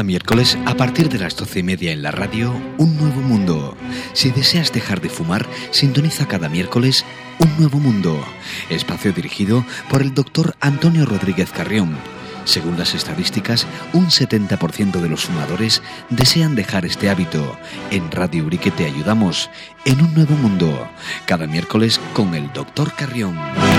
Cada miércoles, a partir de las 12:30 en la radio, Un Nuevo Mundo. Si deseas dejar de fumar, sintoniza cada miércoles Un Nuevo Mundo, espacio dirigido por el doctor Antonio Rodríguez Carrión. Según las estadísticas, un 70% de los fumadores desean dejar este hábito. En Radio Urique te ayudamos en Un Nuevo Mundo, cada miércoles con el doctor Carrión.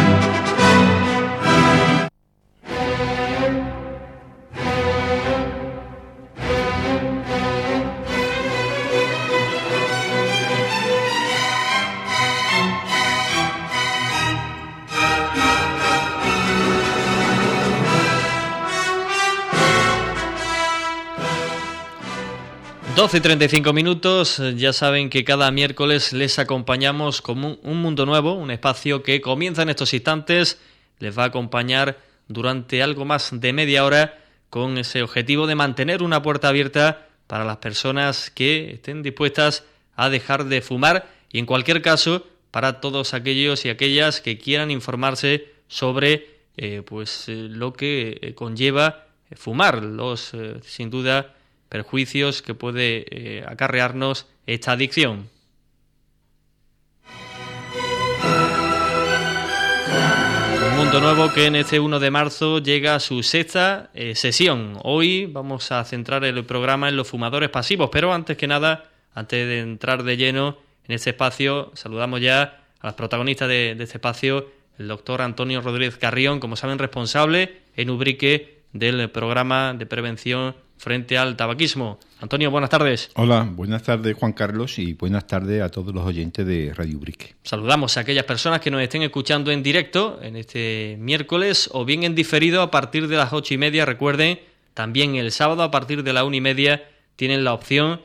y 35 minutos, ya saben que cada miércoles les acompañamos con un mundo nuevo, un espacio que comienza en estos instantes, les va a acompañar durante algo más de media hora con ese objetivo de mantener una puerta abierta para las personas que estén dispuestas a dejar de fumar y en cualquier caso para todos aquellos y aquellas que quieran informarse sobre lo que conlleva fumar, sin duda perjuicios que puede acarrearnos esta adicción. Un mundo nuevo que en este 1 de marzo llega a su sexta sesión. Hoy vamos a centrar el programa en los fumadores pasivos, pero antes que nada, antes de entrar de lleno en este espacio, saludamos ya a las protagonistas de este espacio, el doctor Antonio Rodríguez Carrión, como saben, responsable en Ubrique del programa de prevención frente al tabaquismo. Antonio, buenas tardes. Hola, buenas tardes Juan Carlos y buenas tardes a todos los oyentes de Radio Ubrique. Saludamos a aquellas personas que nos estén escuchando en directo en este miércoles o bien en diferido a partir de las 8:30. Recuerden, también el sábado a partir de la 1:30 tienen la opción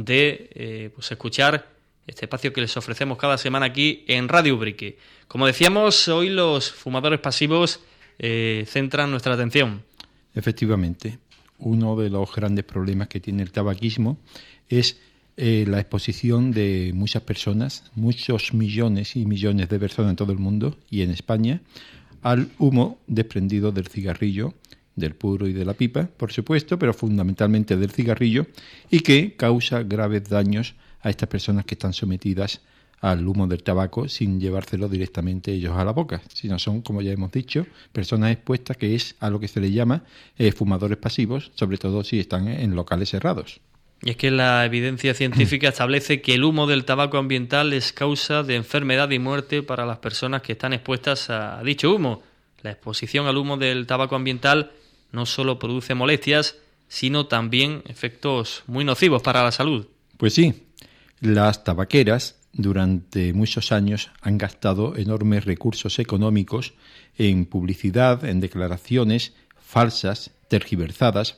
de escuchar este espacio que les ofrecemos cada semana aquí en Radio Ubrique. Como decíamos, hoy los fumadores pasivos centran nuestra atención. Efectivamente. Uno de los grandes problemas que tiene el tabaquismo es la exposición de muchas personas, muchos millones y millones de personas en todo el mundo y en España, al humo desprendido del cigarrillo, del puro y de la pipa, por supuesto, pero fundamentalmente del cigarrillo, y que causa graves daños a estas personas que están sometidas al humo del tabaco sin llevárselo directamente ellos a la boca, sino son, como ya hemos dicho, personas expuestas, que es a lo que se les llama fumadores pasivos, sobre todo si están en locales cerrados. Y es que la evidencia científica establece que el humo del tabaco ambiental es causa de enfermedad y muerte para las personas que están expuestas a dicho humo. La exposición al humo del tabaco ambiental no solo produce molestias, sino también efectos muy nocivos para la salud. Pues sí, las tabaqueras durante muchos años han gastado enormes recursos económicos en publicidad, en declaraciones falsas, tergiversadas,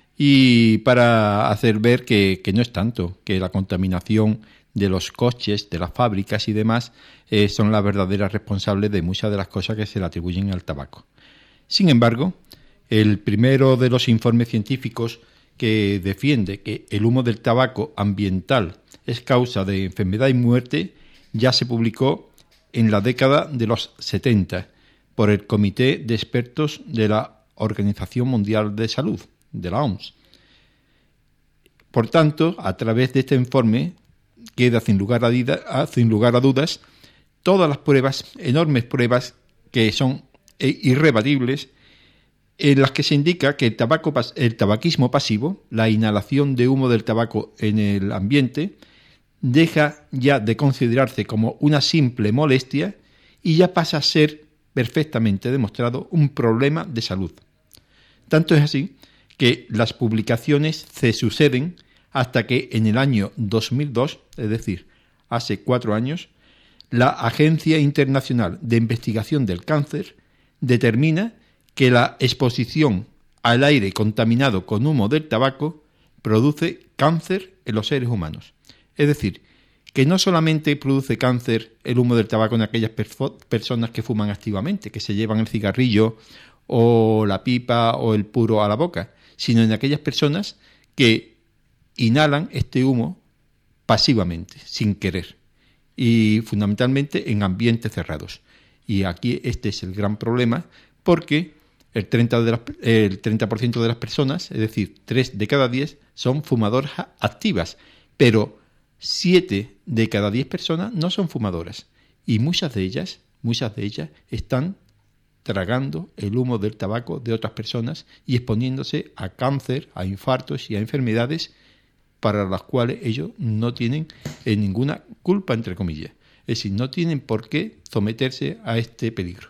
y para hacer ver que no es tanto, que la contaminación de los coches, de las fábricas y demás son las verdaderas responsables de muchas de las cosas que se le atribuyen al tabaco. Sin embargo, el primero de los informes científicos que defiende que el humo del tabaco ambiental es causa de enfermedad y muerte ya se publicó en la década de los 70 por el Comité de Expertos de la Organización Mundial de Salud, de la OMS. Por tanto, a través de este informe queda sin lugar a dudas todas las pruebas, enormes pruebas que son irrebatibles, en las que se indica que el tabaquismo pasivo, la inhalación de humo del tabaco en el ambiente, deja ya de considerarse como una simple molestia y ya pasa a ser perfectamente demostrado un problema de salud. Tanto es así que las publicaciones se suceden hasta que en el año 2002, es decir, hace 4 años, la Agencia Internacional de Investigación del Cáncer determina que la exposición al aire contaminado con humo del tabaco produce cáncer en los seres humanos. Es decir, que no solamente produce cáncer el humo del tabaco en aquellas personas que fuman activamente, que se llevan el cigarrillo o la pipa o el puro a la boca, sino en aquellas personas que inhalan este humo pasivamente, sin querer, y fundamentalmente en ambientes cerrados. Y aquí este es el gran problema, porque el 30% de las personas, es decir, 3 de cada 10, son fumadoras activas, pero 7 de cada 10 personas no son fumadoras. Y muchas de ellas están tragando el humo del tabaco de otras personas y exponiéndose a cáncer, a infartos y a enfermedades para las cuales ellos no tienen ninguna culpa, entre comillas. Es decir, no tienen por qué someterse a este peligro.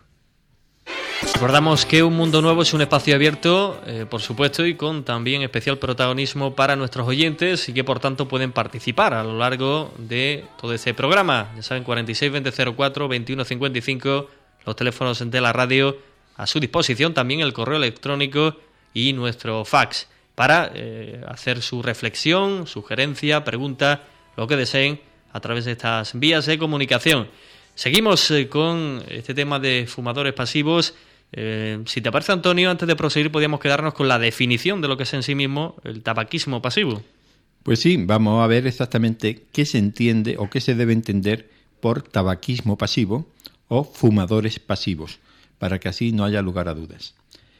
Recordamos que Un Mundo Nuevo es un espacio abierto, por supuesto, y con también especial protagonismo para nuestros oyentes y que por tanto pueden participar a lo largo de todo este programa. Ya saben, 46 20 04 21 55, los teléfonos de la radio a su disposición, también el correo electrónico y nuestro fax para hacer su reflexión, sugerencia, pregunta, lo que deseen a través de estas vías de comunicación. Seguimos con este tema de fumadores pasivos. Si te parece, Antonio, antes de proseguir podríamos quedarnos con la definición de lo que es en sí mismo el tabaquismo pasivo. Pues sí, vamos a ver exactamente qué se entiende o qué se debe entender por tabaquismo pasivo o fumadores pasivos, para que así no haya lugar a dudas.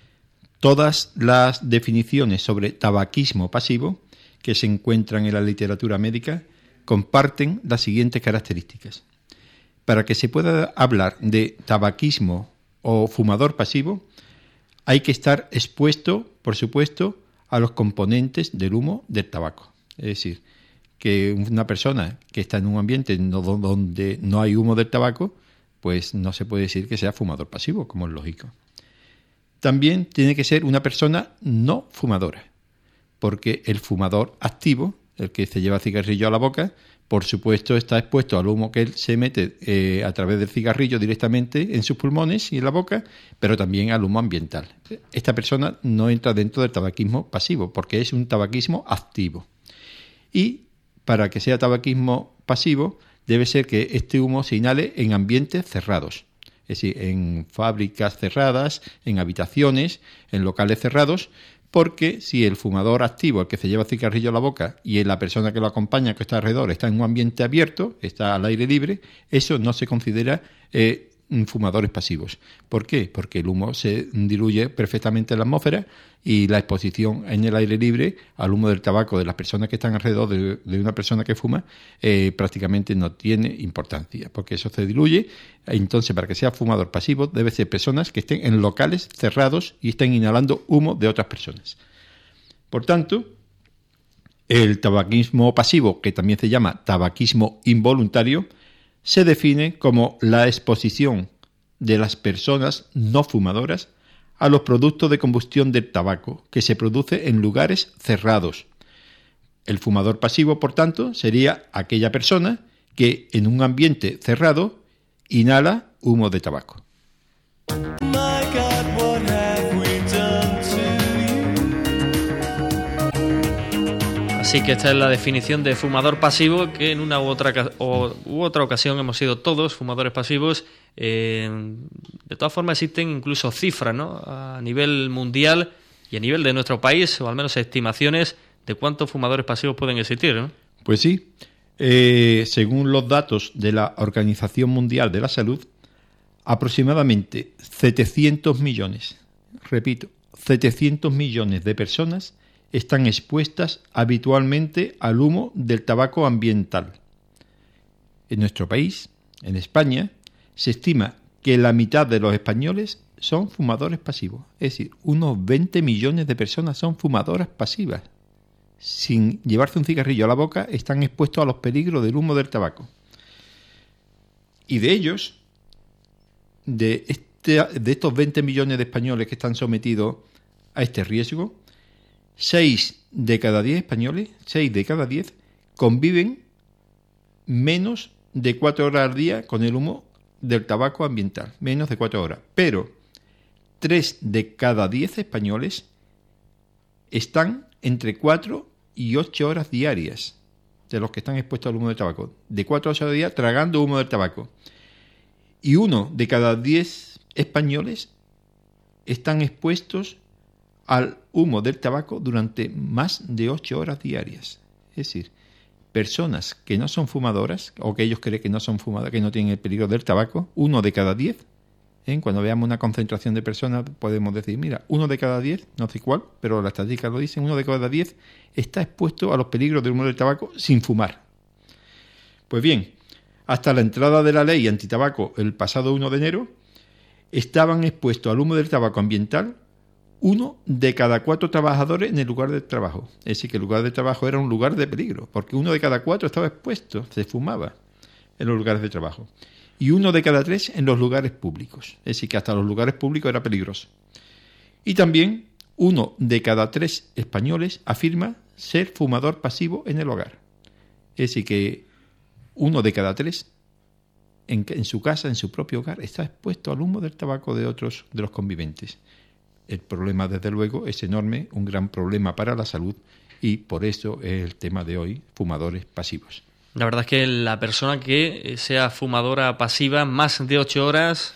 Todas las definiciones sobre tabaquismo pasivo que se encuentran en la literatura médica comparten las siguientes características. Para que se pueda hablar de tabaquismo o fumador pasivo, hay que estar expuesto, por supuesto, a los componentes del humo del tabaco. Es decir, que una persona que está en un ambiente donde no hay humo del tabaco, pues no se puede decir que sea fumador pasivo, como es lógico. También tiene que ser una persona no fumadora, porque el fumador activo, el que se lleva cigarrillo a la boca, por supuesto está expuesto al humo que él se mete a través del cigarrillo directamente en sus pulmones y en la boca, pero también al humo ambiental. Esta persona no entra dentro del tabaquismo pasivo, porque es un tabaquismo activo. Y para que sea tabaquismo pasivo, debe ser que este humo se inhale en ambientes cerrados, es decir, en fábricas cerradas, en habitaciones, en locales cerrados, porque si el fumador activo, el que se lleva el cigarrillo a la boca, y la persona que lo acompaña, que está alrededor, está en un ambiente abierto, está al aire libre, eso no se considera fumadores pasivos. ¿Por qué? Porque el humo se diluye perfectamente en la atmósfera y la exposición en el aire libre al humo del tabaco de las personas que están alrededor de una persona que fuma prácticamente no tiene importancia, porque eso se diluye. Entonces, para que sea fumador pasivo, debe ser personas que estén en locales cerrados y estén inhalando humo de otras personas. Por tanto, el tabaquismo pasivo, que también se llama tabaquismo involuntario, se define como la exposición de las personas no fumadoras a los productos de combustión del tabaco que se produce en lugares cerrados. El fumador pasivo, por tanto, sería aquella persona que en un ambiente cerrado inhala humo de tabaco. Así que esta es la definición de fumador pasivo, que en una u otra ocasión hemos sido todos fumadores pasivos. De todas formas existen incluso cifras, ¿no?, a nivel mundial y a nivel de nuestro país, o al menos estimaciones de cuántos fumadores pasivos pueden existir, ¿no? Pues sí, según los datos de la Organización Mundial de la Salud, aproximadamente 700 millones, repito, 700 millones de personas están expuestas habitualmente al humo del tabaco ambiental. En nuestro país, en España, se estima que la mitad de los españoles son fumadores pasivos. Es decir, unos 20 millones de personas son fumadoras pasivas. Sin llevarse un cigarrillo a la boca, están expuestos a los peligros del humo del tabaco. Y de ellos, de estos 20 millones de españoles que están sometidos a este riesgo, 6 de cada 10 españoles, 6 de cada 10, conviven menos de 4 horas al día con el humo del tabaco ambiental, menos de 4 horas. Pero 3 de cada 10 españoles están entre 4 y 8 horas diarias de los que están expuestos al humo del tabaco. De 4 a 8 horas diarias tragando humo del tabaco. Y 1 de cada 10 españoles están expuestos al humo del tabaco durante más de 8 horas diarias. Es decir, personas que no son fumadoras, o que ellos creen que no son fumadoras, que no tienen el peligro del tabaco, 1 de cada 10 Cuando veamos una concentración de personas podemos decir, mira, 1 de cada 10, no sé cuál, pero las estadísticas lo dicen, 1 de cada 10 está expuesto a los peligros del humo del tabaco sin fumar. Pues bien, hasta la entrada de la ley antitabaco el pasado 1 de enero, estaban expuestos al humo del tabaco ambiental 1 de cada 4 trabajadores en el lugar de trabajo. Es decir, que el lugar de trabajo era un lugar de peligro, porque 1 de cada 4 estaba expuesto, se fumaba en los lugares de trabajo. Y 1 de cada 3 en los lugares públicos. Es decir, que hasta los lugares públicos era peligroso. Y también 1 de cada 3 españoles afirma ser fumador pasivo en el hogar. Es decir, que 1 de cada 3 en su casa, en su propio hogar, está expuesto al humo del tabaco de otros de los conviventes. El problema, desde luego, es enorme, un gran problema para la salud, y por eso es el tema de hoy, fumadores pasivos. La verdad es que la persona que sea fumadora pasiva más de 8 horas,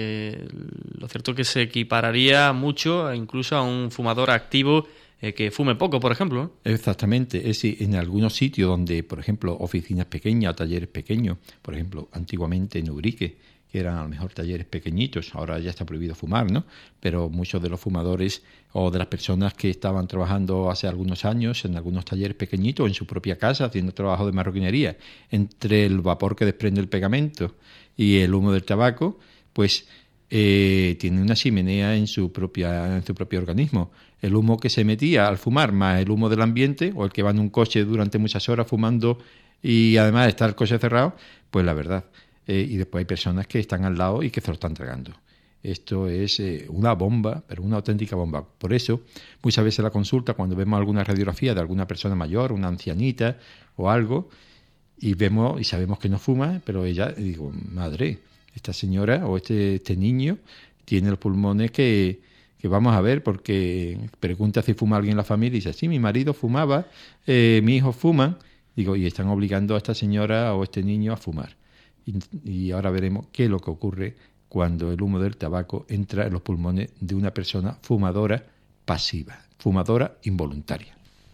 lo cierto es que se equipararía mucho incluso a un fumador activo que fume poco, por ejemplo, ¿no? Exactamente. Es decir, en algunos sitios donde, por ejemplo, oficinas pequeñas, talleres pequeños, por ejemplo, antiguamente en Ubrique, que eran a lo mejor talleres pequeñitos, ahora ya está prohibido fumar, ¿no? Pero muchos de los fumadores o de las personas que estaban trabajando hace algunos años en algunos talleres pequeñitos, en su propia casa, haciendo trabajo de marroquinería, entre el vapor que desprende el pegamento y el humo del tabaco, pues tiene una chimenea en su propio organismo. El humo que se metía al fumar más el humo del ambiente, o el que va en un coche durante muchas horas fumando y además está el coche cerrado, pues la verdad. Y después hay personas que están al lado y que se lo están tragando. Esto es una bomba, pero una auténtica bomba. Por eso, muchas veces en la consulta, cuando vemos alguna radiografía de alguna persona mayor, una ancianita o algo, y vemos y sabemos que no fuma, pero ella, digo, madre, esta señora o este niño tiene los pulmones que vamos a ver, porque pregunta si fuma alguien en la familia y dice, sí, mi marido fumaba, mi hijo fuman. Digo, y están obligando a esta señora o este niño a fumar. Y ahora veremos qué es lo que ocurre cuando el humo del tabaco entra en los pulmones de una persona fumadora pasiva, fumadora involuntaria.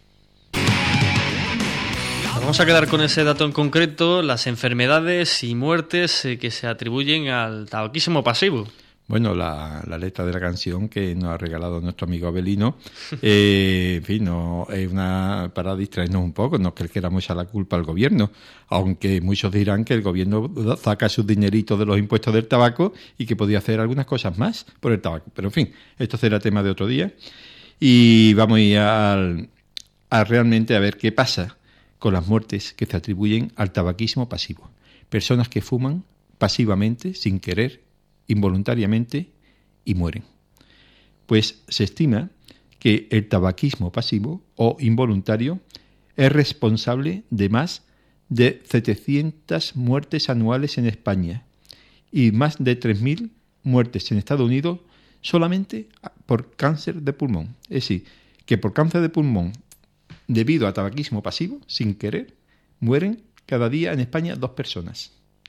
Vamos a quedar con ese dato en concreto, las enfermedades y muertes que se atribuyen al tabaquismo pasivo. Bueno, la letra de la canción que nos ha regalado nuestro amigo Abelino, en fin, no es una para distraernos un poco, no es que queramos echar la culpa al gobierno, aunque muchos dirán que el gobierno saca sus dineritos de los impuestos del tabaco y que podía hacer algunas cosas más por el tabaco. Pero en fin, esto será tema de otro día y vamos a ir a realmente a ver qué pasa con las muertes que se atribuyen al tabaquismo pasivo. Personas que fuman pasivamente, sin querer, involuntariamente, y mueren. Pues se estima que el tabaquismo pasivo o involuntario es responsable de más de 700 muertes anuales en España y más de 3.000 muertes en Estados Unidos solamente por cáncer de pulmón. Es decir, que por cáncer de pulmón debido a tabaquismo pasivo, sin querer, mueren cada día en España 2 personas.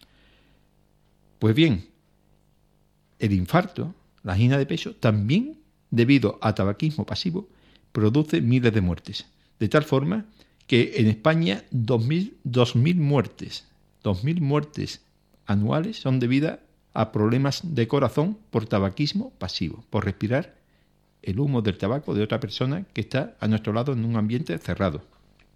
Pues bien, el infarto, la angina de pecho, también, debido a tabaquismo pasivo, produce miles de muertes. De tal forma que en España 2.000 muertes anuales son debidas a problemas de corazón por tabaquismo pasivo, por respirar el humo del tabaco de otra persona que está a nuestro lado en un ambiente cerrado.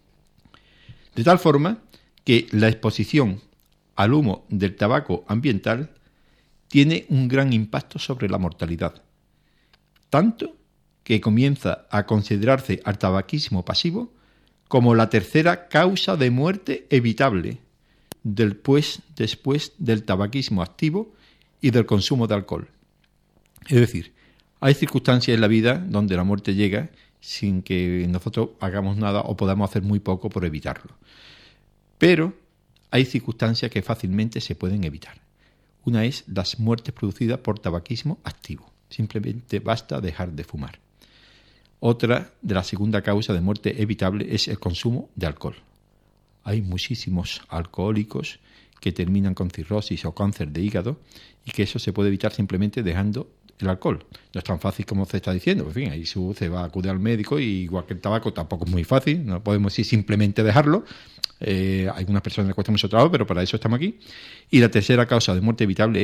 De tal forma que la exposición al humo del tabaco ambiental tiene un gran impacto sobre la mortalidad, tanto que comienza a considerarse al tabaquismo pasivo como la tercera causa de muerte evitable después del tabaquismo activo y del consumo de alcohol. Es decir, hay circunstancias en la vida donde la muerte llega sin que nosotros hagamos nada o podamos hacer muy poco por evitarlo. Pero hay circunstancias que fácilmente se pueden evitar. Una es las muertes producidas por tabaquismo activo. Simplemente basta dejar de fumar. Otra de la segunda causa de muerte evitable es el consumo de alcohol. Hay muchísimos alcohólicos que terminan con cirrosis o cáncer de hígado y que eso se puede evitar simplemente dejando el alcohol. No es tan fácil como se está diciendo. En fin, ahí se va a acudir al médico y igual que el tabaco tampoco es muy fácil. No podemos decir simplemente dejarlo. Hay algunas personas les cuesta mucho trabajo, pero para eso estamos aquí. Y la tercera causa de muerte evitable es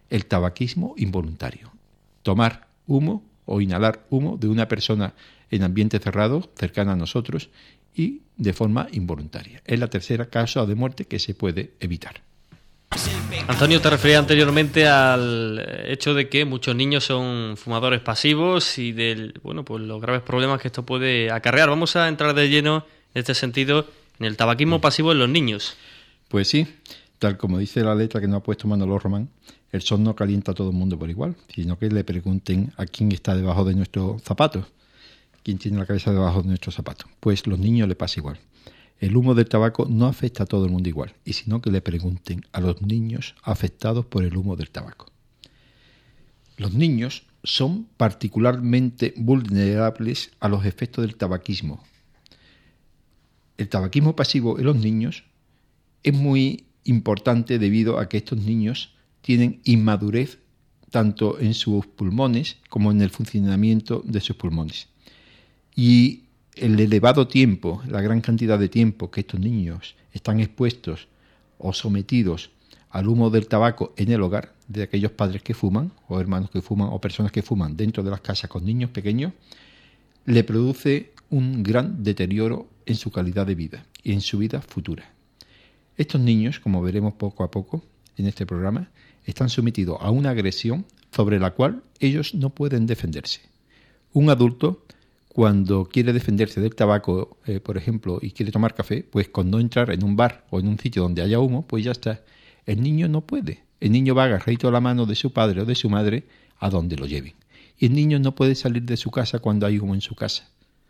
el tabaquismo involuntario. Tomar humo o inhalar humo de una persona en ambiente cerrado, cercana a nosotros, y de forma involuntaria. Es la tercera causa de muerte que se puede evitar. Antonio, te refería anteriormente al hecho de que muchos niños son fumadores pasivos y pues los graves problemas que esto puede acarrear. Vamos a entrar de lleno en este sentido en el tabaquismo pasivo en los niños. Pues sí, tal como dice la letra que nos ha puesto Manolo Román, el sol no calienta a todo el mundo por igual, sino que le pregunten a quién está debajo de nuestros zapatos, quién tiene la cabeza debajo de nuestros zapatos. Pues los niños les pasa igual. El humo del tabaco no afecta a todo el mundo igual, y sino que le pregunten a los niños afectados por el humo del tabaco. Los niños son particularmente vulnerables a los efectos del tabaquismo. El tabaquismo pasivo en los niños es muy importante debido a que estos niños tienen inmadurez tanto en sus pulmones como en el funcionamiento de sus pulmones. Y el elevado tiempo, la gran cantidad de tiempo que estos niños están expuestos o sometidos al humo del tabaco en el hogar, de aquellos padres que fuman, o hermanos que fuman, o personas que fuman dentro de las casas con niños pequeños, le produce un gran deterioro en su calidad de vida y en su vida futura. Estos niños, como veremos poco a poco en este programa, están sometidos a una agresión sobre la cual ellos no pueden defenderse. Un adulto, cuando quiere defenderse del tabaco, por ejemplo, y quiere tomar café, pues con no entrar en un bar o en un sitio donde haya humo, pues ya está. El niño no puede. El niño va agarradito a la mano de su padre o de su madre a donde lo lleven. Y el niño no puede salir de su casa cuando hay humo en su casa.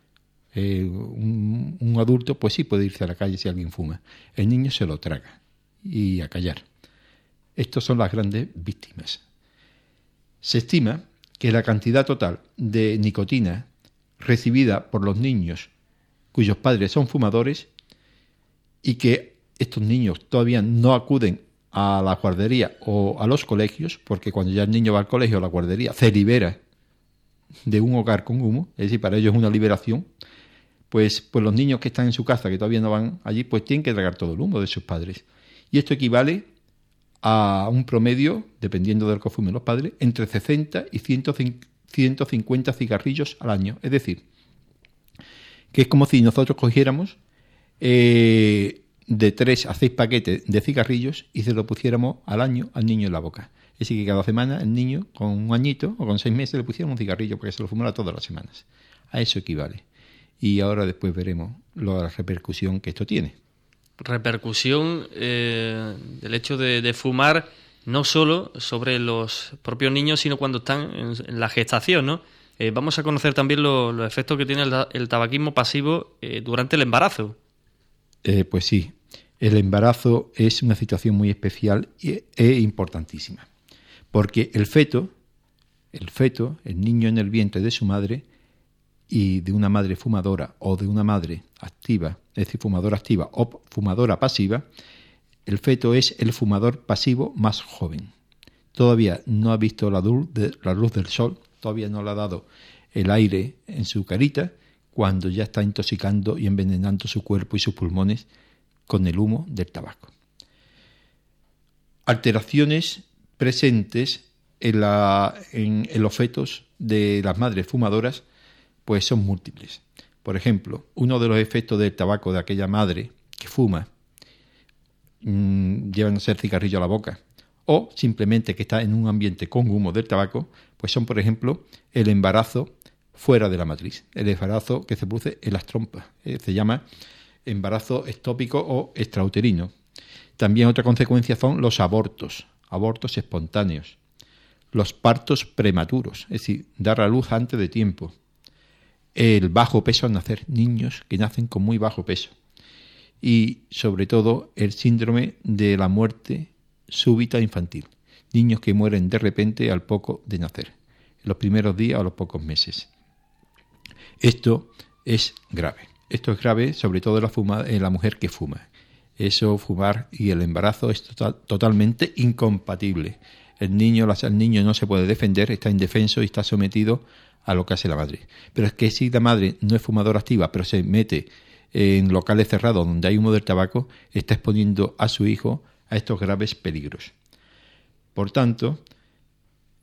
Un adulto, pues sí puede irse a la calle si alguien fuma. El niño se lo traga y a callar. Estas son las grandes víctimas. Se estima que la cantidad total de nicotina recibida por los niños cuyos padres son fumadores y que estos niños todavía no acuden a la guardería o a los colegios, porque cuando ya el niño va al colegio o a la guardería se libera de un hogar con humo, es decir, para ellos es una liberación, pues los niños que están en su casa, que todavía no van allí, pues tienen que tragar todo el humo de sus padres. Y esto equivale a un promedio, dependiendo del que fumen los padres, entre 60 y 150 cigarrillos al año. Es decir, que es como si nosotros cogiéramos de 3 a 6 paquetes de cigarrillos y se lo pusiéramos al año al niño en la boca. Es decir, que cada semana el niño, con un añito o con 6 meses, le pusiéramos un cigarrillo porque se lo fumara todas las semanas. A eso equivale. Y ahora después veremos la repercusión que esto tiene. Repercusión del hecho de fumar no solo sobre los propios niños, sino cuando están en la gestación, ¿no? Vamos a conocer también los efectos que tiene el tabaquismo pasivo durante el embarazo. Pues sí, el embarazo es una situación muy especial e importantísima, porque el feto, el niño en el vientre de su madre y de una madre fumadora o de una madre activa, es decir, fumadora activa o fumadora pasiva, el feto es el fumador pasivo más joven. Todavía no ha visto la luz del sol, todavía no le ha dado el aire en su carita, cuando ya está intoxicando y envenenando su cuerpo y sus pulmones con el humo del tabaco. Alteraciones presentes en los fetos de las madres fumadoras pues son múltiples. Por ejemplo, uno de los efectos del tabaco de aquella madre que fuma, llevándose el cigarrillo a la boca, o simplemente que está en un ambiente con humo del tabaco, pues son, por ejemplo, el embarazo fuera de la matriz, el embarazo que se produce en las trompas, se llama embarazo ectópico o extrauterino. También otra consecuencia son los abortos espontáneos, los partos prematuros, es decir, dar a luz antes de tiempo, el bajo peso al nacer, niños que nacen con muy bajo peso, y sobre todo el síndrome de la muerte súbita infantil, niños que mueren de repente al poco de nacer, en los primeros días o los pocos meses. Esto es grave. Esto es grave sobre todo en la mujer que fuma. Eso, fumar y el embarazo es totalmente incompatible. El niño no se puede defender, está indefenso y está sometido a lo que hace la madre. Pero es que si la madre no es fumadora activa, pero se mete en locales cerrados donde hay humo del tabaco, está exponiendo a su hijo a estos graves peligros. Por tanto,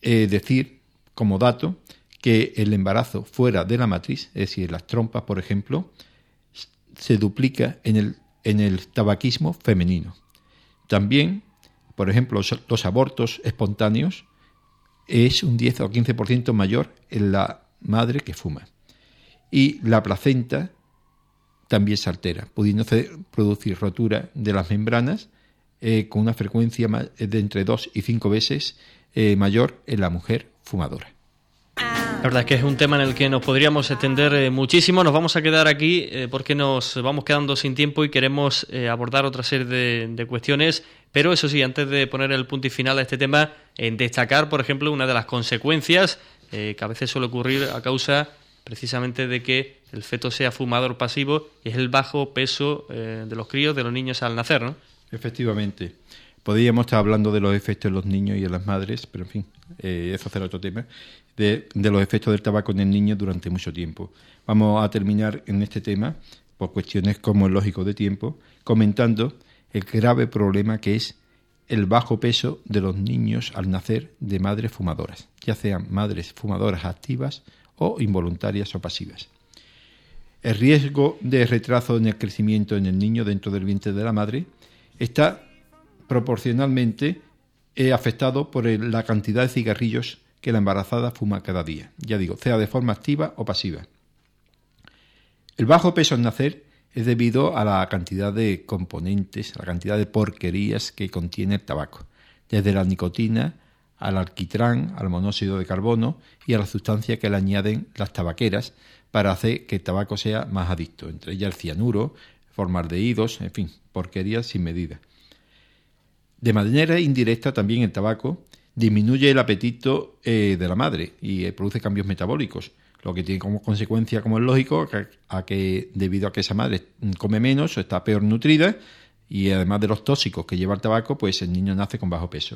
decir, como dato, que el embarazo fuera de la matriz, es decir, las trompas, por ejemplo, se duplica en el tabaquismo femenino. También, por ejemplo, los abortos espontáneos es un 10 o 15% mayor en la madre que fuma. Y la placenta también se altera, pudiendo producir rotura de las membranas con una frecuencia de entre 2 y 5 veces mayor en la mujer fumadora. La verdad es que es un tema en el que nos podríamos extender muchísimo. Nos vamos a quedar aquí porque nos vamos quedando sin tiempo y queremos abordar otra serie de cuestiones. Pero eso sí, antes de poner el punto y final a este tema, en destacar, por ejemplo, una de las consecuencias que a veces suele ocurrir a causa precisamente de que el feto sea fumador pasivo, y es el bajo peso de los críos, de los niños al nacer, ¿no? Efectivamente. Podríamos estar hablando de los efectos en los niños y en las madres, pero en fin, eso será otro tema, de los efectos del tabaco en el niño durante mucho tiempo. Vamos a terminar en este tema, por cuestiones como es lógico de tiempo, comentando el grave problema que es el bajo peso de los niños al nacer de madres fumadoras, ya sean madres fumadoras activas o involuntarias o pasivas. El riesgo de retraso en el crecimiento en el niño dentro del vientre de la madre está proporcionalmente afectado por la cantidad de cigarrillos que la embarazada fuma cada día, ya digo, sea de forma activa o pasiva. El bajo peso al nacer es debido a la cantidad de componentes, a la cantidad de porquerías que contiene el tabaco, desde la nicotina al alquitrán, al monóxido de carbono y a la sustancia que le añaden las tabaqueras para hacer que el tabaco sea más adicto, entre ellas el cianuro, formaldehídos, en fin, porquerías sin medida. De manera indirecta también el tabaco disminuye el apetito de la madre y produce cambios metabólicos, lo que tiene como consecuencia, como es lógico, que debido a que esa madre come menos o está peor nutrida, y además de los tóxicos que lleva el tabaco, pues el niño nace con bajo peso.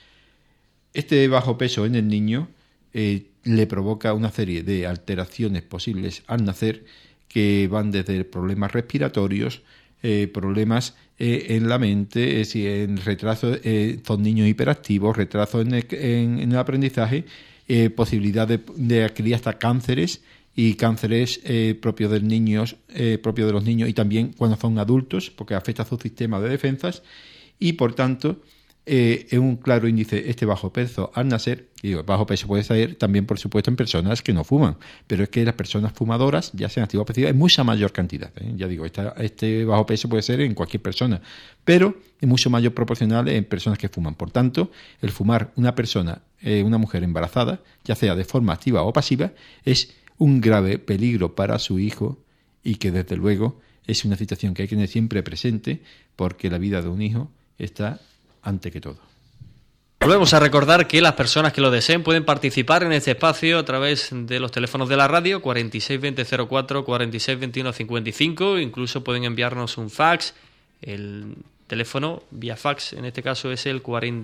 Este bajo peso en el niño le provoca una serie de alteraciones posibles al nacer, que van desde problemas respiratorios, problemas en la mente, en retraso, son niños hiperactivos, retraso en el aprendizaje, posibilidad de adquirir hasta cánceres, y cánceres propios de los niños y también cuando son adultos, porque afecta a su sistema de defensas, y por tanto es un claro índice este bajo peso al nacer. Y bajo peso puede ser también, por supuesto, en personas que no fuman, pero es que las personas fumadoras, ya sean activas o pasivas, es mucha mayor cantidad, ya digo, este bajo peso puede ser en cualquier persona, pero es mucho mayor proporcional en personas que fuman. Por tanto, el fumar una mujer embarazada, ya sea de forma activa o pasiva, es un grave peligro para su hijo, y que desde luego es una situación que hay que tener siempre presente, porque la vida de un hijo está ante que todo. Volvemos a recordar que las personas que lo deseen pueden participar en este espacio a través de los teléfonos de la radio, 462004, 462155, incluso pueden enviarnos un fax. El teléfono vía fax en este caso es el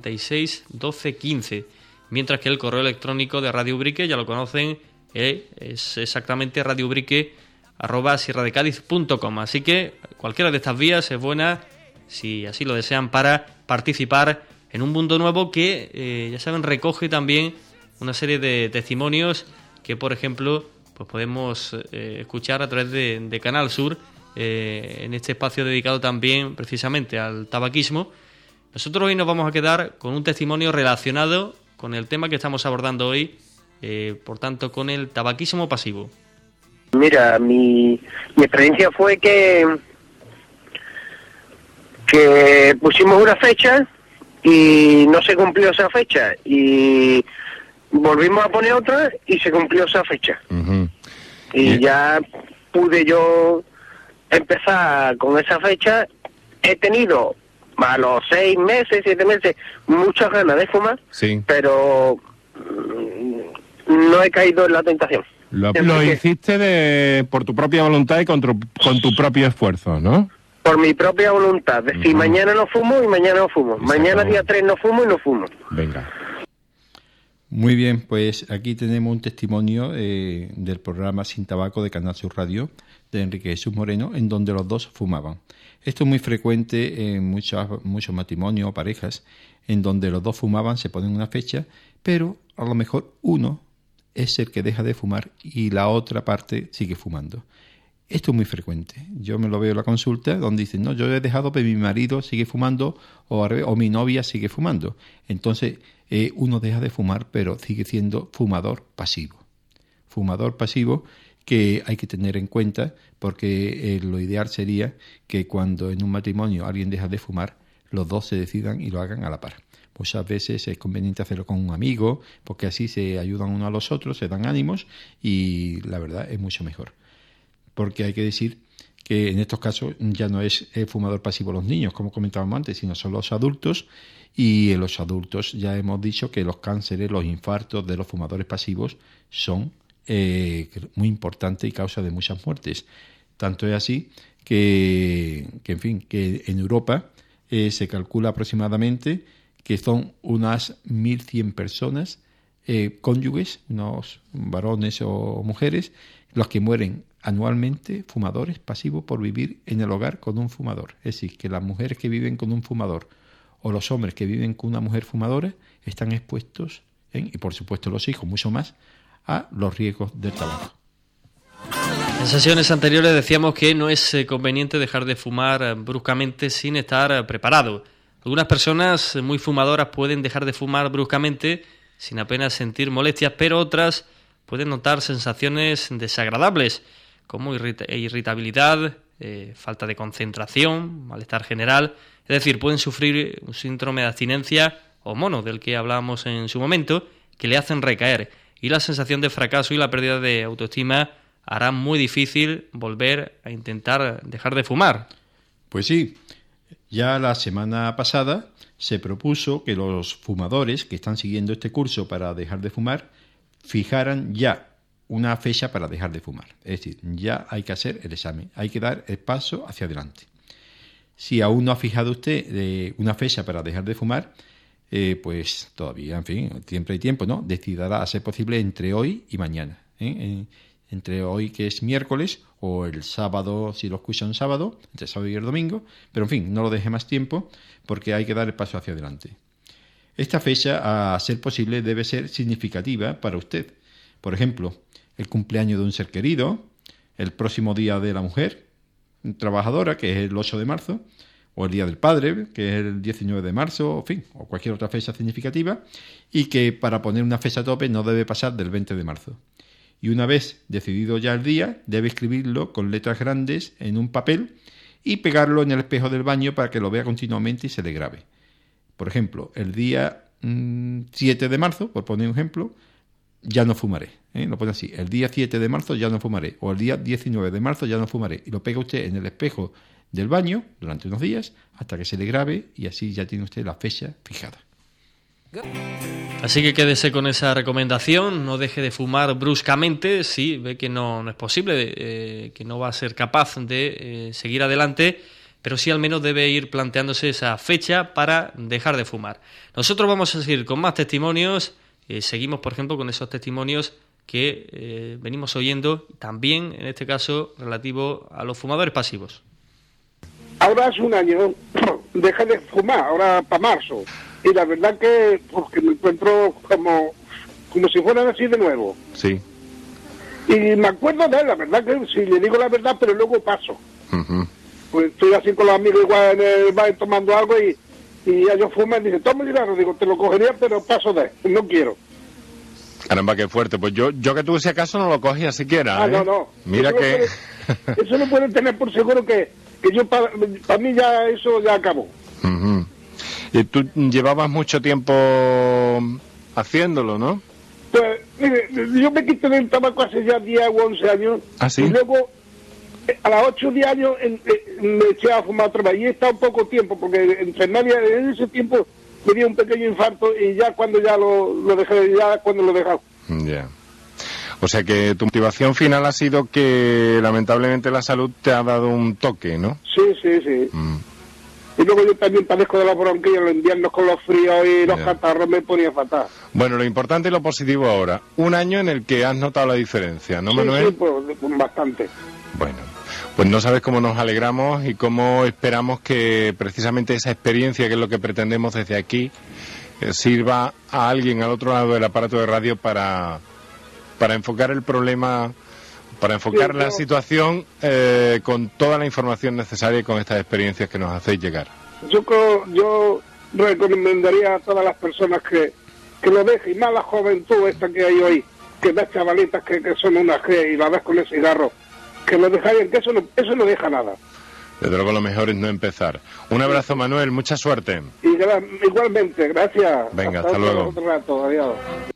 461215, mientras que el correo electrónico de Radio Ubrique, ya lo conocen, es exactamente radioubrique@sierradecadiz.com. Así que cualquiera de estas vías es buena, si así lo desean, para participar en un mundo nuevo que, ya saben, recoge también una serie de testimonios que, por ejemplo, pues podemos escuchar a través de Canal Sur, en este espacio dedicado también precisamente al tabaquismo. Nosotros hoy nos vamos a quedar con un testimonio relacionado con el tema que estamos abordando hoy, por tanto, con el tabaquismo pasivo. Mira, mi experiencia fue que pusimos una fecha y no se cumplió esa fecha, y volvimos a poner otra y se cumplió esa fecha. Uh-huh. Y ya pude yo empezar con esa fecha. He tenido a los 6 meses, 7 meses, muchas ganas de fumar, sí, pero no he caído en la tentación. Lo hiciste por tu propia voluntad y con tu propio esfuerzo, ¿no? Por mi propia voluntad. Si mañana no fumo, y mañana no fumo. Mañana día 3 no fumo y no fumo. Venga. Muy bien, pues aquí tenemos un testimonio del programa Sin Tabaco de Canal Sur Radio, de Enrique Jesús Moreno, en donde los dos fumaban. Esto es muy frecuente en muchos matrimonios o parejas, en donde los dos fumaban, se ponen una fecha, pero a lo mejor uno es el que deja de fumar y la otra parte sigue fumando. Esto es muy frecuente. Yo me lo veo en la consulta donde dicen, no, yo he dejado, pero mi marido sigue fumando o mi novia sigue fumando. Entonces, uno deja de fumar, pero sigue siendo fumador pasivo. Fumador pasivo que hay que tener en cuenta porque lo ideal sería que cuando en un matrimonio alguien deja de fumar, los dos se decidan y lo hagan a la par. Muchas veces es conveniente hacerlo con un amigo porque así se ayudan uno a los otros, se dan ánimos y la verdad es mucho mejor. Porque hay que decir que en estos casos ya no es el fumador pasivo los niños, como comentábamos antes, sino son los adultos, y en los adultos ya hemos dicho que los cánceres, los infartos de los fumadores pasivos son muy importantes y causa de muchas muertes. Tanto es así que en Europa se calcula aproximadamente que son unas 1.100 personas, cónyuges, unos varones o mujeres, los que mueren anualmente fumadores pasivos por vivir en el hogar con un fumador. Es decir, que las mujeres que viven con un fumador o los hombres que viven con una mujer fumadora están expuestos, y por supuesto los hijos mucho más, a los riesgos del tabaco. En sesiones anteriores decíamos que no es conveniente dejar de fumar bruscamente sin estar preparado. Algunas personas muy fumadoras pueden dejar de fumar bruscamente sin apenas sentir molestias, pero otras pueden notar sensaciones desagradables como irritabilidad, falta de concentración, malestar general. Es decir, pueden sufrir un síndrome de abstinencia o mono, del que hablábamos en su momento, que le hacen recaer. Y la sensación de fracaso y la pérdida de autoestima hará muy difícil volver a intentar dejar de fumar. Pues sí, ya la semana pasada se propuso que los fumadores que están siguiendo este curso para dejar de fumar fijaran ya una fecha para dejar de fumar. Es decir, ya hay que hacer el examen, hay que dar el paso hacia adelante. Si aún no ha fijado usted una fecha para dejar de fumar, pues todavía, en fin, siempre hay tiempo, ¿no? Decidirá a ser posible entre hoy y mañana. Entre hoy, que es miércoles, o el sábado, si lo escucha un sábado, entre sábado y el domingo, pero en fin, no lo deje más tiempo porque hay que dar el paso hacia adelante. Esta fecha, a ser posible, debe ser significativa para usted. Por ejemplo, el cumpleaños de un ser querido, el próximo día de la mujer trabajadora, que es el 8 de marzo, o el Día del Padre, que es el 19 de marzo, en fin, o cualquier otra fecha significativa, y que para poner una fecha tope no debe pasar del 20 de marzo. Y una vez decidido ya el día, debe escribirlo con letras grandes en un papel y pegarlo en el espejo del baño para que lo vea continuamente y se le grabe. Por ejemplo, el día 7 de marzo, por poner un ejemplo, ya no fumaré. Lo pone así, el día 7 de marzo ya no fumaré, o el día 19 de marzo ya no fumaré. Y lo pega usted en el espejo del baño durante unos días hasta que se le grabe y así ya tiene usted la fecha fijada. Así que quédese con esa recomendación, no deje de fumar bruscamente si ve que no es posible, que no va a ser capaz de seguir adelante, pero sí al menos debe ir planteándose esa fecha para dejar de fumar. Nosotros vamos a seguir con más testimonios, seguimos por ejemplo con esos testimonios que venimos oyendo, también en este caso relativo a los fumadores pasivos. Ahora hace un año dejé de fumar, ahora para marzo. Y la verdad que porque me encuentro como si fueran así de nuevo. Sí. Y me acuerdo de él, la verdad que si le digo la verdad, pero luego paso. Uh-huh. Pues estoy así con los amigos igual en el bar tomando algo y ellos fuman y dicen, toma el cigarro. Digo, te lo cogería, pero paso de él, no quiero. Caramba, qué fuerte. Pues yo que tuve ese caso no lo cogía siquiera. No. Mira que... Eso lo pueden tener por seguro que yo para mí ya eso ya acabó. Uh-huh. Y tú llevabas mucho tiempo haciéndolo, ¿no? Pues, mire, yo me quité del tabaco hace ya 10 o 11 años. ¿Ah, sí? Y luego, a los 8 o 10 años, me eché a fumar otra vez. Y he estado poco tiempo, porque en ese tiempo me dio un pequeño infarto y ya cuando ya lo dejé, ya cuando lo dejaba. Ya. O sea que tu motivación final ha sido que lamentablemente la salud te ha dado un toque, ¿no? Sí. Y luego yo también padezco de la bronquilla, los inviernos con los fríos y los catarros me ponía fatal. Bueno, lo importante y lo positivo ahora, un año en el que has notado la diferencia, ¿no, Manuel? Sí, pues bastante. Bueno, pues no sabes cómo nos alegramos y cómo esperamos que precisamente esa experiencia, que es lo que pretendemos desde aquí, sirva a alguien al otro lado del aparato de radio para enfocar el problema, para enfocar la situación con toda la información necesaria y con estas experiencias que nos hacéis llegar. Yo recomendaría a todas las personas que lo dejen, y más la juventud esta que hay hoy, que ves chavalitas que son unas G y la ves con el cigarro, que lo dejarían, que eso no deja nada. Desde luego lo mejor es no empezar. Un abrazo, Manuel, mucha suerte. Igualmente, gracias. Venga, hasta luego. Otro rato, adiós.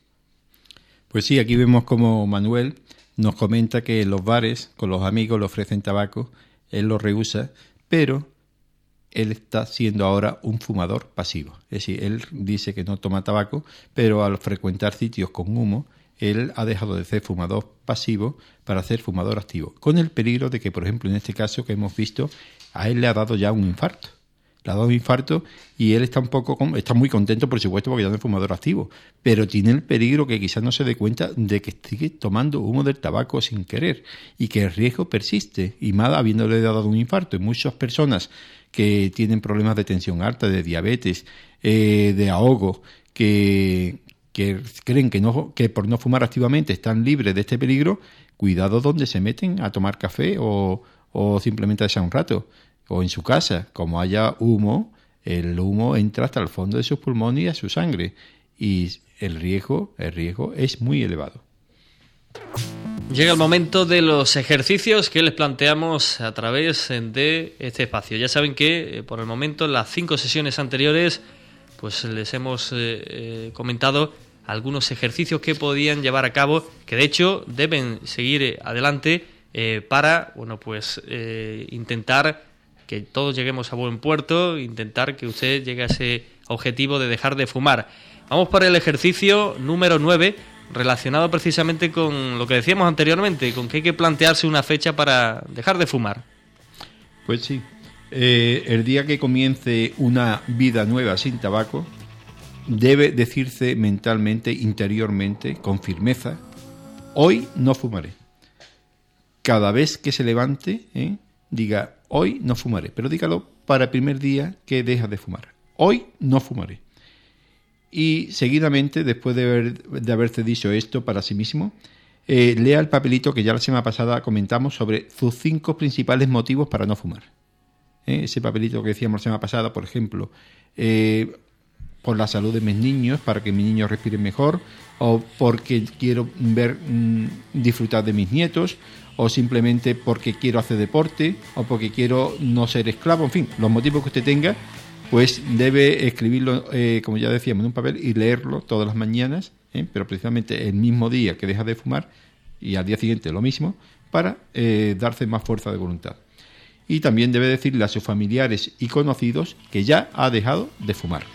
Pues sí, aquí vemos como Manuel nos comenta que en los bares con los amigos le ofrecen tabaco, él lo rehúsa, pero él está siendo ahora un fumador pasivo. Es decir, él dice que no toma tabaco, pero al frecuentar sitios con humo, él ha dejado de ser fumador pasivo para ser fumador activo, con el peligro de que, por ejemplo, en este caso que hemos visto, a él le ha dado ya un infarto. Le ha dado un infarto y él está muy contento, por supuesto, porque ya no es fumador activo, pero tiene el peligro que quizás no se dé cuenta de que sigue tomando humo del tabaco sin querer y que el riesgo persiste, y más habiéndole dado un infarto. Y muchas personas que tienen problemas de tensión alta, de diabetes, de ahogo, que creen que por no fumar activamente están libres de este peligro, cuidado donde se meten a tomar café o simplemente a echar un rato, o en su casa. Como haya humo, el humo entra hasta el fondo de sus pulmones y a su sangre, y el riesgo es muy elevado. Llega el momento de los ejercicios que les planteamos a través de este espacio. Ya saben que por el momento en las 5 sesiones anteriores pues les hemos comentado algunos ejercicios que podían llevar a cabo, que de hecho deben seguir adelante para intentar que todos lleguemos a buen puerto, intentar que usted llegue a ese objetivo de dejar de fumar. Vamos para el ejercicio número 9, relacionado precisamente con lo que decíamos anteriormente, con que hay que plantearse una fecha para dejar de fumar. Pues sí, el día que comience una vida nueva sin tabaco, debe decirse mentalmente, interiormente, con firmeza: hoy no fumaré. Cada vez que se levante, diga: hoy no fumaré, pero dígalo para el primer día que deja de fumar: hoy no fumaré. Y seguidamente, después de haberse dicho esto para sí mismo, lea el papelito que ya la semana pasada comentamos sobre sus 5 principales motivos para no fumar. Ese papelito que decíamos la semana pasada, por ejemplo, por la salud de mis niños, para que mis niños respiren mejor, o porque quiero disfrutar de mis nietos, o simplemente porque quiero hacer deporte, o porque quiero no ser esclavo. En fin, los motivos que usted tenga, pues debe escribirlo, como ya decíamos, en un papel y leerlo todas las mañanas, pero precisamente el mismo día que deja de fumar, y al día siguiente lo mismo, para darse más fuerza de voluntad. Y también debe decirle a sus familiares y conocidos que ya ha dejado de fumar.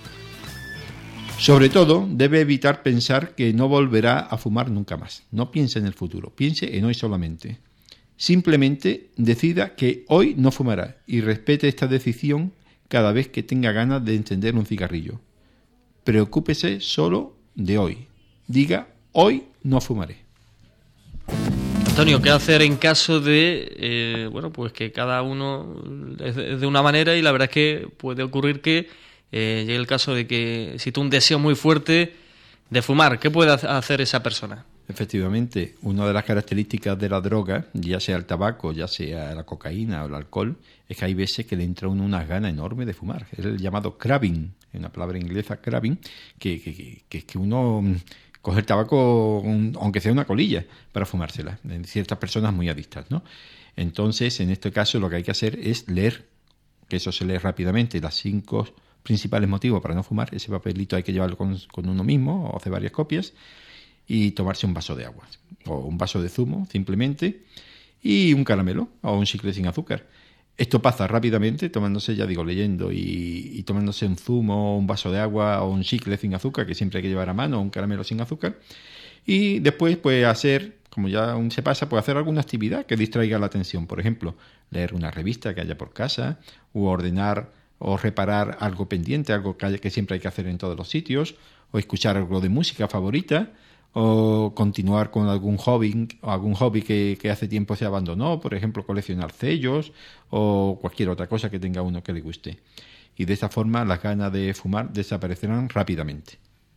Sobre todo, debe evitar pensar que no volverá a fumar nunca más. No piense en el futuro, piense en hoy solamente. Simplemente decida que hoy no fumará y respete esta decisión cada vez que tenga ganas de encender un cigarrillo. Preocúpese solo de hoy. Diga: hoy no fumaré. Antonio, ¿qué hacer en caso de pues que cada uno es de una manera, y la verdad es que puede ocurrir que llegue el caso de que existe un deseo muy fuerte de fumar? ¿Qué puede hacer esa persona? Efectivamente, una de las características de la droga, ya sea el tabaco, ya sea la cocaína o el alcohol, es que hay veces que le entra a uno unas ganas enormes de fumar. Es el llamado craving, una palabra inglesa, craving, que uno coge el tabaco, aunque sea una colilla, para fumársela. En ciertas personas muy adictas, ¿no? Entonces, en este caso, lo que hay que hacer es leer, que eso se lee rápidamente, las 5 principales motivos para no fumar. Ese papelito hay que llevarlo con uno mismo, o hacer varias copias, y tomarse un vaso de agua, o un vaso de zumo, simplemente, y un caramelo, o un chicle sin azúcar. Esto pasa rápidamente, tomándose, ya digo, leyendo y tomándose un zumo, un vaso de agua, o un chicle sin azúcar, que siempre hay que llevar a mano, o un caramelo sin azúcar. Y después, pues, hacer, como ya aún se pasa, pues hacer alguna actividad que distraiga la atención. Por ejemplo, leer una revista que haya por casa, u ordenar o reparar algo pendiente, algo que siempre hay que hacer en todos los sitios, o escuchar algo de música favorita, o continuar con algún hobby que hace tiempo se abandonó, por ejemplo, coleccionar sellos o cualquier otra cosa que tenga uno que le guste. y de esta forma las ganas de fumar desaparecerán rápidamente.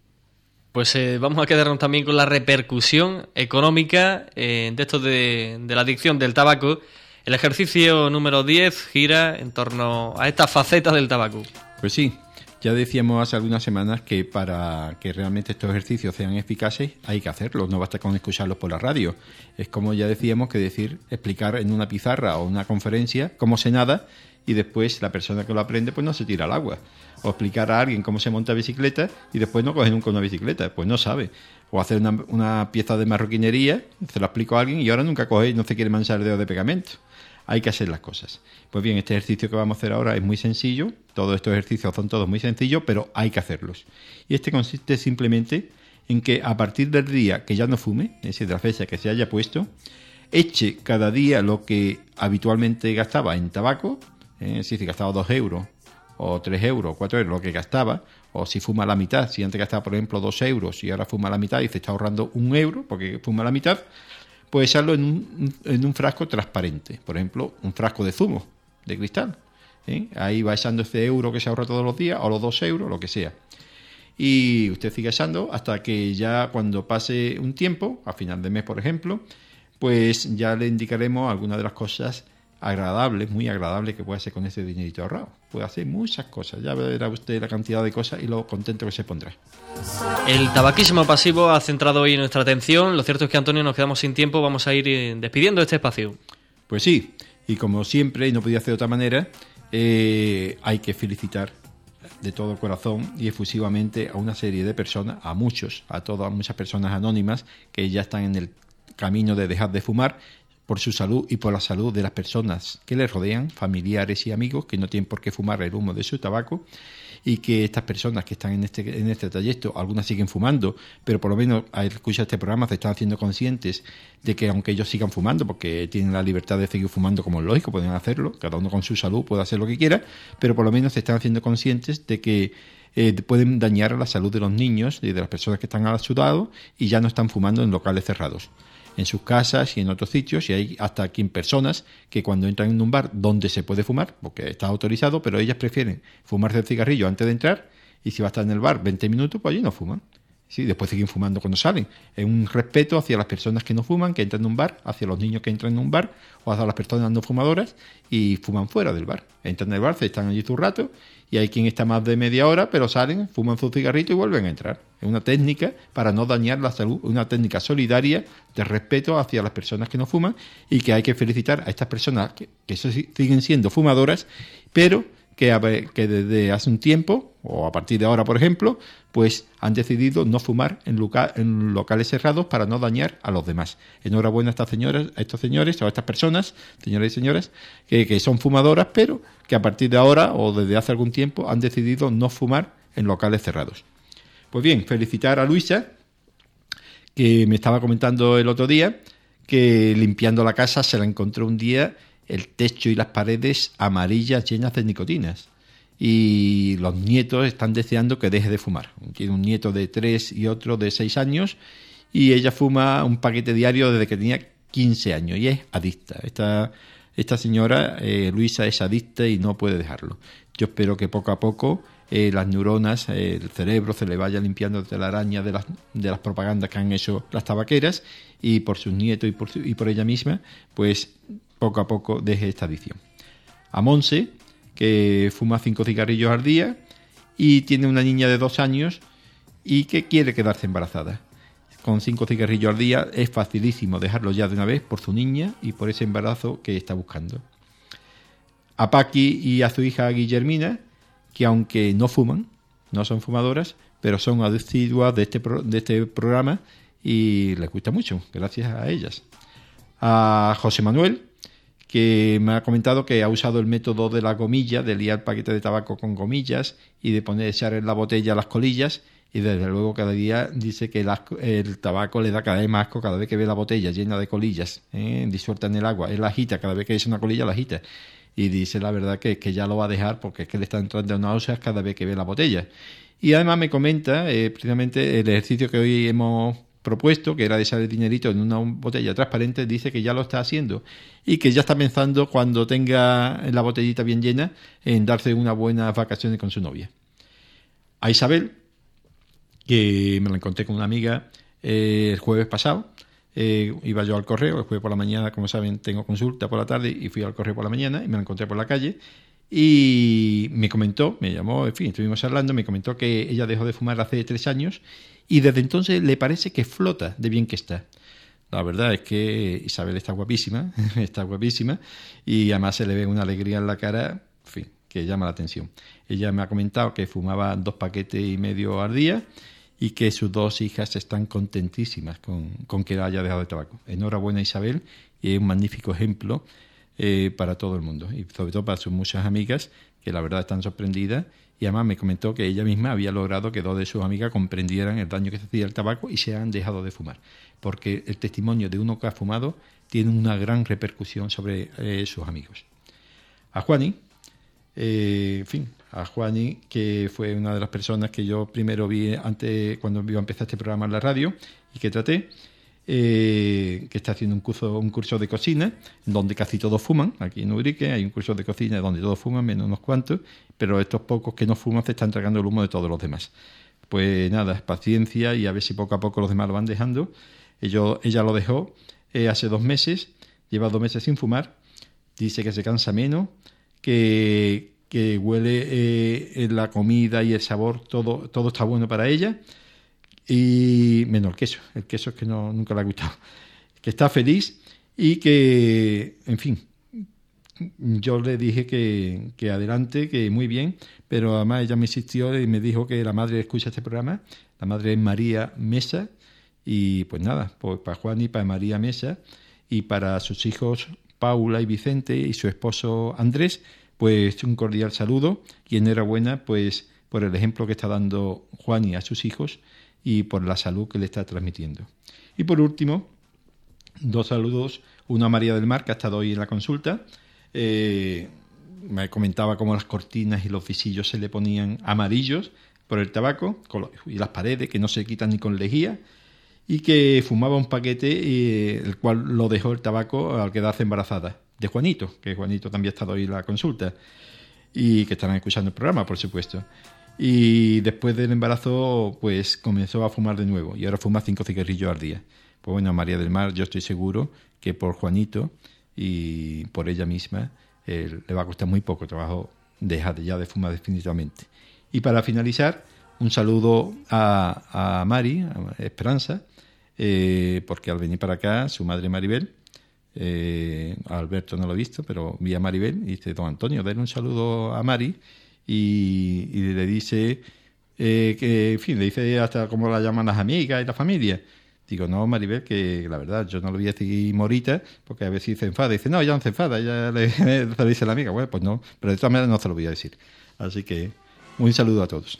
Pues vamos a quedarnos también con la repercusión económica de esto de la adicción del tabaco. El ejercicio número 10 gira en torno a esta faceta del tabaco. Pues sí, ya decíamos hace algunas semanas que para que realmente estos ejercicios sean eficaces hay que hacerlos, no basta con escucharlos por la radio. Es como ya decíamos que explicar en una pizarra o una conferencia cómo se nada y después la persona que lo aprende pues no se tira al agua. O explicar a alguien cómo se monta bicicleta y después no coge nunca una bicicleta, pues no sabe. O hacer una pieza de marroquinería, se lo explico a alguien y ahora nunca coge y no se quiere manchar el dedo de pegamento. Hay que hacer las cosas. Pues bien, este ejercicio que vamos a hacer ahora es muy sencillo. Todos estos ejercicios son todos muy sencillos, pero hay que hacerlos. Y este consiste simplemente en que a partir del día que ya no fume, es decir, de la fecha que se haya puesto, eche cada día lo que habitualmente gastaba en tabaco, es decir, si gastaba 2 euros, o 3 euros, 4 euros, lo que gastaba, o si fuma la mitad, si antes gastaba, por ejemplo, 2 euros y ahora fuma la mitad y se está ahorrando 1 euro porque fuma la mitad, puede echarlo en un frasco transparente, por ejemplo, un frasco de zumo de cristal. Ahí va echando ese euro que se ahorra todos los días, o los 2 euros, lo que sea. Y usted sigue echando hasta que ya cuando pase un tiempo, a final de mes, por ejemplo, pues ya le indicaremos algunas de las cosas agradables, muy agradables que puede hacer con ese dinerito ahorrado. Puede hacer muchas cosas, ya verá usted la cantidad de cosas y lo contento que se pondrá. El tabaquismo pasivo ha centrado hoy nuestra atención. Lo cierto es que, Antonio, nos quedamos sin tiempo, vamos a ir despidiendo este espacio. Pues sí, y como siempre, y no podía hacer de otra manera, hay que felicitar de todo corazón y efusivamente a una serie de personas, a muchas personas anónimas que ya están en el camino de dejar de fumar, por su salud y por la salud de las personas que les rodean, familiares y amigos que no tienen por qué fumar el humo de su tabaco, y que estas personas que están en este trayecto, algunas siguen fumando, pero por lo menos al escuchar este programa se están haciendo conscientes de que aunque ellos sigan fumando, porque tienen la libertad de seguir fumando como es lógico, pueden hacerlo, cada uno con su salud puede hacer lo que quiera, pero por lo menos se están haciendo conscientes de que pueden dañar a la salud de los niños y de las personas que están a su lado y ya no están fumando en locales cerrados, en sus casas y en otros sitios, y hay hasta aquí personas que cuando entran en un bar donde se puede fumar, porque está autorizado, pero ellas prefieren fumarse el cigarrillo antes de entrar, y si va a estar en el bar 20 minutos, pues allí no fuman. Sí, después siguen fumando cuando salen. Es un respeto hacia las personas que no fuman, que entran en un bar, hacia los niños que entran en un bar, o hacia las personas no fumadoras y fuman fuera del bar. Entran en el bar, se están allí un rato, y hay quien está más de media hora, pero salen, fuman su cigarrito y vuelven a entrar. Es una técnica para no dañar la salud, una técnica solidaria de respeto hacia las personas que no fuman, y que hay que felicitar a estas personas que siguen siendo fumadoras, pero que desde hace un tiempo, o a partir de ahora, por ejemplo, pues han decidido no fumar en locales cerrados para no dañar a los demás. Enhorabuena a estas señoras, a estos señores, o a estas personas, señoras y señoras, que son fumadoras, pero que a partir de ahora, o desde hace algún tiempo, han decidido no fumar en locales cerrados. Pues bien, felicitar a Luisa, que me estaba comentando el otro día, que limpiando la casa se la encontró un día el techo y las paredes amarillas llenas de nicotinas, y los nietos están deseando que deje de fumar. Tiene un nieto de 3 y otro de 6 años, y ella fuma un paquete diario desde que tenía 15 años y es adicta. Esta señora, Luisa, es adicta y no puede dejarlo. Yo espero que poco a poco las neuronas, el cerebro se le vaya limpiando de la araña de las propagandas que han hecho las tabaqueras, y por sus nietos y por ella misma, pues poco a poco deje esta adicción. A Monse, que fuma 5 cigarrillos al día y tiene una niña de 2 años y que quiere quedarse embarazada. Con 5 cigarrillos al día es facilísimo dejarlo ya de una vez por su niña y por ese embarazo que está buscando. A Paqui y a su hija Guillermina, que aunque no fuman, no son fumadoras, pero son asiduas de este programa y les gusta mucho, gracias a ellas. A José Manuel, que me ha comentado que ha usado el método de la gomilla, de liar el paquete de tabaco con gomillas y de echar en la botella las colillas, y desde luego cada día dice que el tabaco le da cada vez más asco cada vez que ve la botella llena de colillas, disuelta en el agua. Él la agita, cada vez que es una colilla la agita, y dice la verdad que ya lo va a dejar porque es que le está entrando náuseas cada vez que ve la botella. Y además me comenta precisamente el ejercicio que hoy hemos propuesto, que era de echar el dinerito en una botella transparente, dice que ya lo está haciendo y que ya está pensando, cuando tenga la botellita bien llena, en darse unas buenas vacaciones con su novia. A Isabel, que me la encontré con una amiga el jueves pasado, iba yo al correo, el jueves por la mañana, como saben, tengo consulta por la tarde, y fui al correo por la mañana y me la encontré por la calle. Y me comentó, me llamó, en fin, estuvimos hablando, me comentó que ella dejó de fumar hace 3 años y desde entonces le parece que flota de bien que está. La verdad es que Isabel está guapísima y además se le ve una alegría en la cara, en fin, que llama la atención. Ella me ha comentado que fumaba 2 paquetes y medio al día y que sus 2 hijas están contentísimas con que haya dejado el tabaco. Enhorabuena, Isabel, y es un magnífico ejemplo para todo el mundo y sobre todo para sus muchas amigas, que la verdad están sorprendidas, y además me comentó que ella misma había logrado que 2 de sus amigas comprendieran el daño que se hacía el tabaco y se han dejado de fumar, porque el testimonio de uno que ha fumado tiene una gran repercusión sobre sus amigos. A Juani, a Juani, que fue una de las personas que yo primero vi antes, cuando iba a empezar este programa en la radio, y que traté, que está haciendo un curso de cocina donde casi todos fuman. Aquí en Ubrique hay un curso de cocina donde todos fuman, menos unos cuantos, pero estos pocos que no fuman se están tragando el humo de todos los demás. Pues nada, paciencia, y a ver si poco a poco los demás lo van dejando. Ella lo dejó hace 2 meses, lleva 2 meses sin fumar, dice que se cansa menos, que huele la comida y el sabor, todo está bueno para ella, y menos el queso es que nunca le ha gustado, que está feliz y que, en fin, yo le dije que adelante, que muy bien, pero además ella me insistió y me dijo que la madre escucha este programa, la madre es María Mesa, y pues nada, pues para Juan y para María Mesa y para sus hijos Paula y Vicente y su esposo Andrés, pues un cordial saludo y enhorabuena pues por el ejemplo que está dando Juani a sus hijos y por la salud que le está transmitiendo. Y por último, 2 saludos, uno a María del Mar, que ha estado hoy en la consulta. Me comentaba cómo las cortinas y los visillos se le ponían amarillos por el tabaco, y las paredes que no se quitan ni con lejía, y que fumaba un paquete, el cual lo dejó el tabaco al quedarse embarazada, de Juanito, que Juanito también ha estado hoy en la consulta, y que estarán escuchando el programa, por supuesto. Y después del embarazo pues comenzó a fumar de nuevo y ahora fuma 5 cigarrillos al día. Pues bueno, María del Mar, yo estoy seguro que por Juanito y por ella misma le va a costar muy poco trabajo dejar ya de fumar definitivamente. Y para finalizar, un saludo a Mari, a Esperanza, porque al venir para acá su madre Maribel, a Alberto no lo he visto, pero vi a Maribel y dice: don Antonio, denle un saludo a Mari. Y le dice que, en fin, le dice hasta cómo la llaman las amigas y la familia. Digo, no, Maribel, que la verdad yo no lo voy a decir Morita, porque a veces se enfada. Dice, no, ya no se enfada, ya le dice la amiga. Bueno, pues no, pero de todas maneras no se lo voy a decir. Así que un saludo a todos.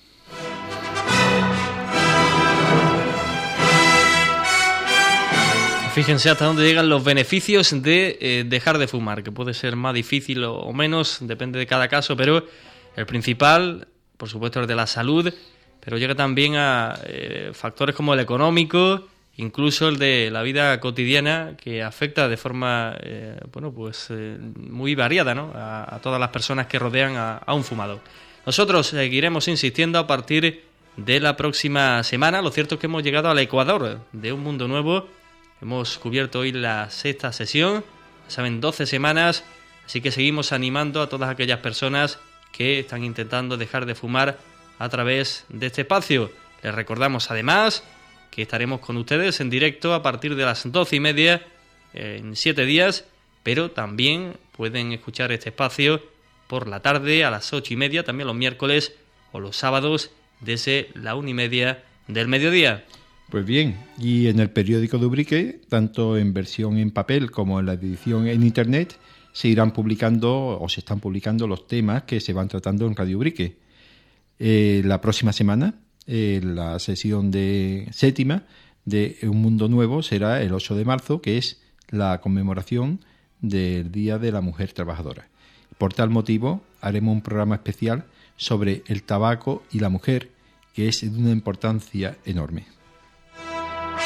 Fíjense hasta dónde llegan los beneficios de dejar de fumar, que puede ser más difícil o menos, depende de cada caso, pero el principal, por supuesto, es el de la salud, pero llega también a factores como el económico, incluso el de la vida cotidiana, que afecta de forma muy variada, ¿no?, a todas las personas que rodean a un fumador. Nosotros seguiremos insistiendo a partir de la próxima semana. Lo cierto es que hemos llegado al Ecuador de un mundo nuevo. Hemos cubierto hoy la 6ª sesión, saben, 12 semanas, así que seguimos animando a todas aquellas personas que están intentando dejar de fumar a través de este espacio. Les recordamos además que estaremos con ustedes en directo a partir de las 12:30 en 7 días, pero también pueden escuchar este espacio por la tarde a las 8:30, también los miércoles o los sábados desde la 1:30 del mediodía. Pues bien, y en el periódico de Ubrique, tanto en versión en papel como en la edición en internet, se irán publicando o se están publicando los temas que se van tratando en Radio Ubrique. La próxima semana, la sesión de 7ª de Un Mundo Nuevo será el 8 de marzo, que es la conmemoración del Día de la Mujer Trabajadora. Por tal motivo, haremos un programa especial sobre el tabaco y la mujer, que es de una importancia enorme.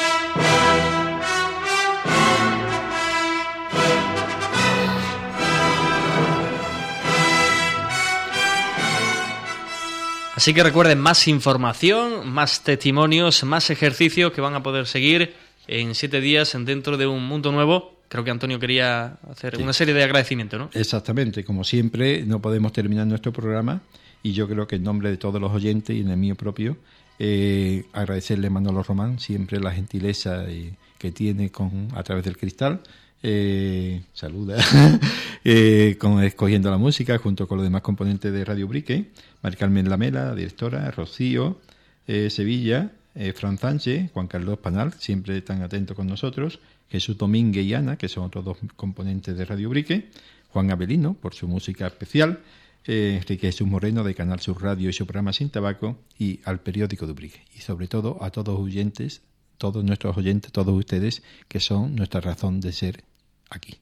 Así que recuerden, más información, más testimonios, más ejercicios que van a poder seguir en 7 días dentro de un mundo nuevo. Creo que Antonio quería hacer una serie de agradecimientos, ¿no? Exactamente, como siempre no podemos terminar nuestro programa y yo creo que en nombre de todos los oyentes y en el mío propio, agradecerle a Manolo Román siempre la gentileza que tiene a través del cristal. Saluda escogiendo la música junto con los demás componentes de Radio Ubrique, Mari Carmen Lamela, directora, Rocío Sevilla, Fran Sánchez, Juan Carlos Panal, siempre están atentos con nosotros, Jesús Domínguez y Ana, que son otros 2 componentes de Radio Ubrique, Juan Avelino por su música especial, Enrique Jesús Moreno de Canal Sur Radio y su programa Sin Tabaco, y al periódico de Ubrique, y sobre todo a todos oyentes, todos nuestros oyentes, todos ustedes, que son nuestra razón de ser aquí.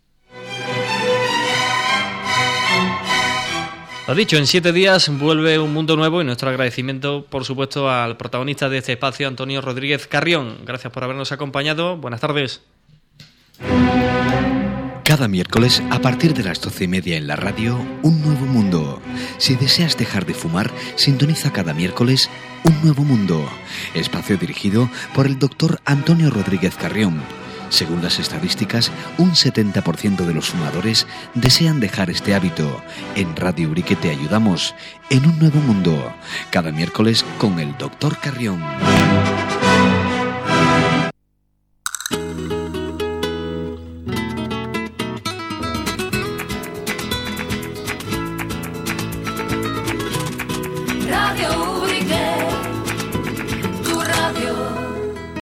Lo dicho, en 7 días vuelve un mundo nuevo y nuestro agradecimiento, por supuesto, al protagonista de este espacio, Antonio Rodríguez Carrión. Gracias por habernos acompañado. Buenas tardes. Cada miércoles, a partir de las 12:30 en la radio, Un Nuevo Mundo. Si deseas dejar de fumar, sintoniza cada miércoles Un Nuevo Mundo. Espacio dirigido por el doctor Antonio Rodríguez Carrión. Según las estadísticas, un 70% de los fumadores desean dejar este hábito. En Radio Ubrique te ayudamos en Un Nuevo Mundo. Cada miércoles con el doctor Carrión.